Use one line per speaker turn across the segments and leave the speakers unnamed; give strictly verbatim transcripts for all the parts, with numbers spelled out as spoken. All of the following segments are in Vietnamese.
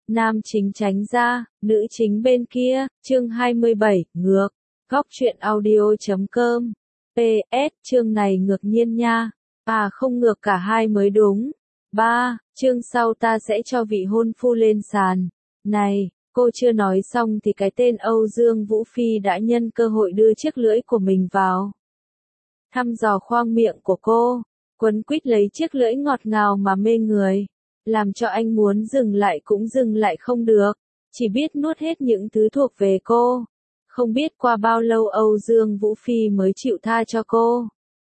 Nam chính tránh ra, nữ chính bên kia, chương hai mươi bảy, ngược. Góc truyện audio chấm com. pê ét, chương này ngược nhiên nha. À không ngược cả hai mới đúng. ba. Chương sau ta sẽ cho vị hôn phu lên sàn. Này, cô chưa nói xong thì cái tên Âu Dương Vũ Phi đã nhân cơ hội đưa chiếc lưỡi của mình vào. Thăm dò khoang miệng của cô, quấn quýt lấy chiếc lưỡi ngọt ngào mà mê người. Làm cho anh muốn dừng lại cũng dừng lại không được, chỉ biết nuốt hết những thứ thuộc về cô. Không biết qua bao lâu Âu Dương Vũ Phi mới chịu tha cho cô.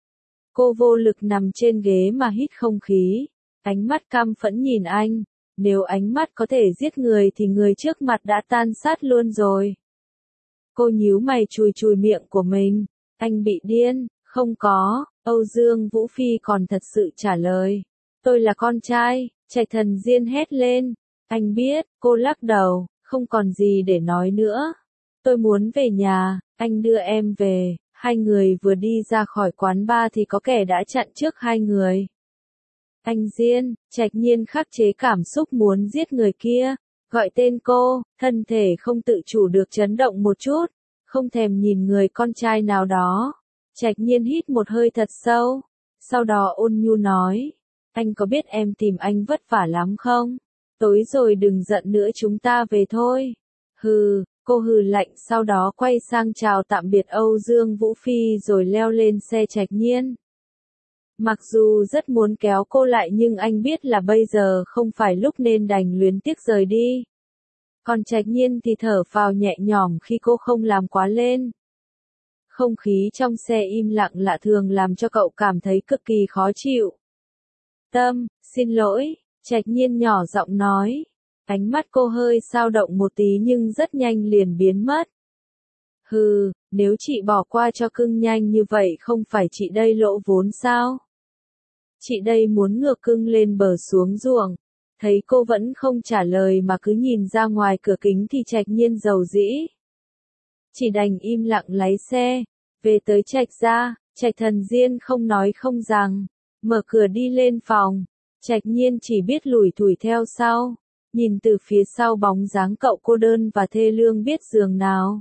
Cô vô lực nằm trên ghế mà hít không khí, ánh mắt căm phẫn nhìn anh. Nếu ánh mắt có thể giết người thì người trước mặt đã tan sát luôn rồi. Cô nhíu mày chùi chùi miệng của mình. Anh bị điên, không có. Âu Dương Vũ Phi còn thật sự trả lời. Tôi là con trai. Trạch Thần Diên hét lên. Anh biết, cô lắc đầu, không còn gì để nói nữa. Tôi muốn về nhà, anh đưa em về. Hai người vừa đi ra khỏi quán bar thì có kẻ đã chặn trước hai người. Anh Diên, Trạch Nhiên khắc chế cảm xúc muốn giết người kia, gọi tên cô, thân thể không tự chủ được chấn động một chút, không thèm nhìn người con trai nào đó. Trạch Nhiên hít một hơi thật sâu, sau đó ôn nhu nói, anh có biết em tìm anh vất vả lắm không? Tối rồi đừng giận nữa chúng ta về thôi. Hừ, cô hừ lạnh sau đó quay sang chào tạm biệt Âu Dương Vũ Phi rồi leo lên xe Trạch Nhiên. Mặc dù rất muốn kéo cô lại nhưng anh biết là bây giờ không phải lúc nên đành luyến tiếc rời đi. Còn Trạch Nhiên thì thở phào nhẹ nhõm khi cô không làm quá lên. Không khí trong xe im lặng lạ thường làm cho cậu cảm thấy cực kỳ khó chịu. Tâm, xin lỗi, Trạch Nhiên nhỏ giọng nói. Ánh mắt cô hơi dao động một tí nhưng rất nhanh liền biến mất. Hừ, nếu chị bỏ qua cho cưng nhanh như vậy không phải chị đây lỗ vốn sao? Chị đây muốn ngược cưng lên bờ xuống ruộng. Thấy cô vẫn không trả lời mà cứ nhìn ra ngoài cửa kính thì Trạch Nhiên dầu dĩ. Chỉ đành im lặng lái xe, về tới Trạch gia, Trạch Thần Diên không nói không rằng, mở cửa đi lên phòng. Trạch Nhiên chỉ biết lủi thủi theo sau, nhìn từ phía sau bóng dáng cậu cô đơn và thê lương biết giường nào.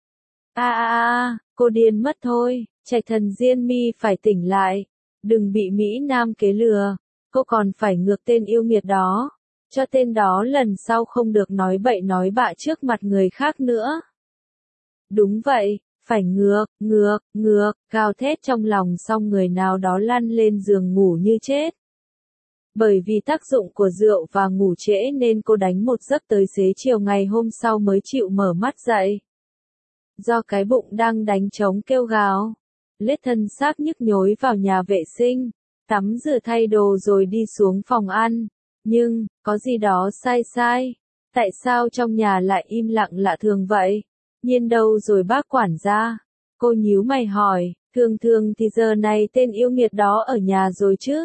A a a, cô điên mất thôi, Trạch Thần Diên mi phải tỉnh lại. Đừng bị Mỹ Nam kế lừa, cô còn phải ngược tên yêu nghiệt đó, cho tên đó lần sau không được nói bậy nói bạ trước mặt người khác nữa. Đúng vậy, phải ngược, ngược, ngược, gào thét trong lòng xong người nào đó lăn lên giường ngủ như chết. Bởi vì tác dụng của rượu và ngủ trễ nên cô đánh một giấc tới xế chiều ngày hôm sau mới chịu mở mắt dậy. Do cái bụng đang đánh trống kêu gào. Lết thân xác nhức nhối vào nhà vệ sinh, tắm rửa thay đồ rồi đi xuống phòng ăn. Nhưng, có gì đó sai sai. Tại sao trong nhà lại im lặng lạ thường vậy? Nhiên đâu rồi bác quản gia? Cô nhíu mày hỏi, thường thường thì giờ này tên yêu nghiệt đó ở nhà rồi chứ?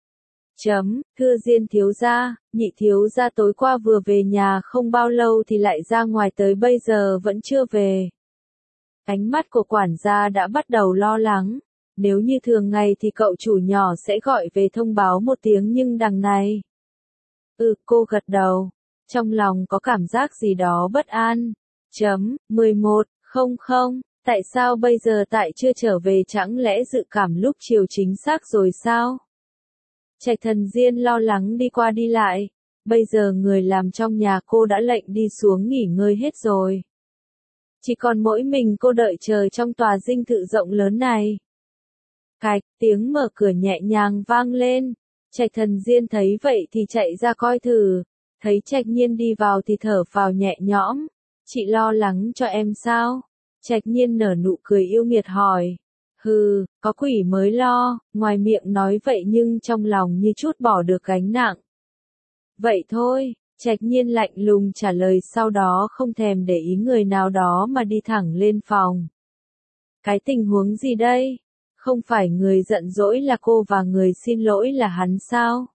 Chấm, thưa Diên thiếu gia, nhị thiếu gia tối qua vừa về nhà không bao lâu thì lại ra ngoài tới bây giờ vẫn chưa về. Ánh mắt của quản gia đã bắt đầu lo lắng. Nếu như thường ngày thì cậu chủ nhỏ sẽ gọi về thông báo một tiếng nhưng đằng này. Ừ, cô gật đầu. Trong lòng có cảm giác gì đó bất an. Chấm, mười một, không không, tại sao bây giờ tại chưa trở về chẳng lẽ dự cảm lúc chiều chính xác rồi sao? Trạch Thần Diên lo lắng đi qua đi lại. Bây giờ người làm trong nhà cô đã lệnh đi xuống nghỉ ngơi hết rồi. Chỉ còn mỗi mình cô đợi chờ trong tòa dinh thự rộng lớn này. Cạch, tiếng mở cửa nhẹ nhàng vang lên. Trạch Thần Diên thấy vậy thì chạy ra coi thử. Thấy Trạch Nhiên đi vào thì thở phào nhẹ nhõm. Chị lo lắng cho em sao? Trạch Nhiên nở nụ cười yêu nghiệt hỏi. Hừ, có quỷ mới lo, ngoài miệng nói vậy nhưng trong lòng như chút bỏ được gánh nặng. Vậy thôi. Trạch Nhiên lạnh lùng trả lời sau đó không thèm để ý người nào đó mà đi thẳng lên phòng. Cái tình huống gì đây? Không phải người giận dỗi là cô và người xin lỗi là hắn sao?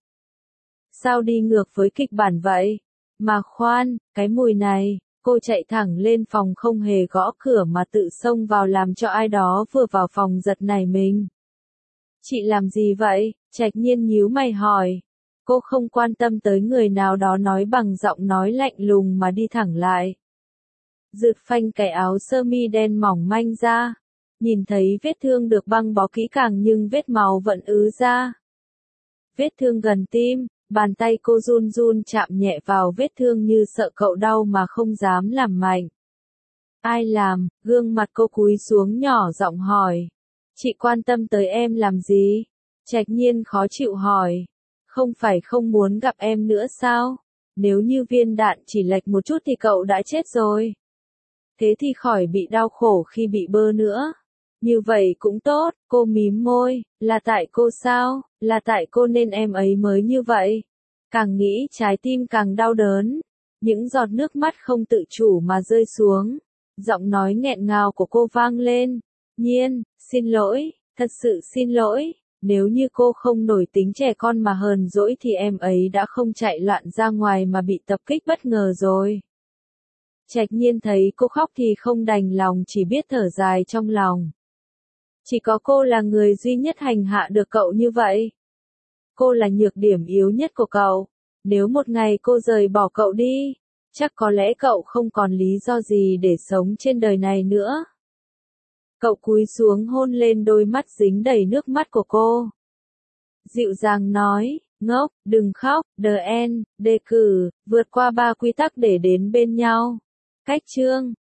Sao đi ngược với kịch bản vậy? Mà khoan, cái mùi này, cô chạy thẳng lên phòng không hề gõ cửa mà tự xông vào làm cho ai đó vừa vào phòng giật nảy mình. Chị làm gì vậy? Trạch Nhiên nhíu mày hỏi. Cô không quan tâm tới người nào đó nói bằng giọng nói lạnh lùng mà đi thẳng lại. Rượt phanh cái áo sơ mi đen mỏng manh ra. Nhìn thấy vết thương được băng bó kỹ càng nhưng vết máu vẫn ứ ra. Vết thương gần tim, bàn tay cô run run chạm nhẹ vào vết thương như sợ cậu đau mà không dám làm mạnh. Ai làm? Gương mặt cô cúi xuống nhỏ giọng hỏi. Chị quan tâm tới em làm gì? Trạch Nhiên khó chịu hỏi. Không phải không muốn gặp em nữa sao? Nếu như viên đạn chỉ lệch một chút thì cậu đã chết rồi. Thế thì khỏi bị đau khổ khi bị bơ nữa. Như vậy cũng tốt, cô mím môi, là tại cô sao, là tại cô nên em ấy mới như vậy. Càng nghĩ trái tim càng đau đớn, những giọt nước mắt không tự chủ mà rơi xuống. Giọng nói nghẹn ngào của cô vang lên. Nhiên, xin lỗi, thật sự xin lỗi, nếu như cô không nổi tính trẻ con mà hờn dỗi thì em ấy đã không chạy loạn ra ngoài mà bị tập kích bất ngờ rồi. Trạch Nhiên thấy cô khóc thì không đành lòng chỉ biết thở dài trong lòng. Chỉ có cô là người duy nhất hành hạ được cậu như vậy. Cô là nhược điểm yếu nhất của cậu. Nếu một ngày cô rời bỏ cậu đi, chắc có lẽ cậu không còn lý do gì để sống trên đời này nữa. Cậu cúi xuống hôn lên đôi mắt dính đầy nước mắt của cô. Dịu dàng nói, ngốc, đừng khóc, the end, đề cử, vượt qua ba quy tắc để đến bên nhau. Cách chương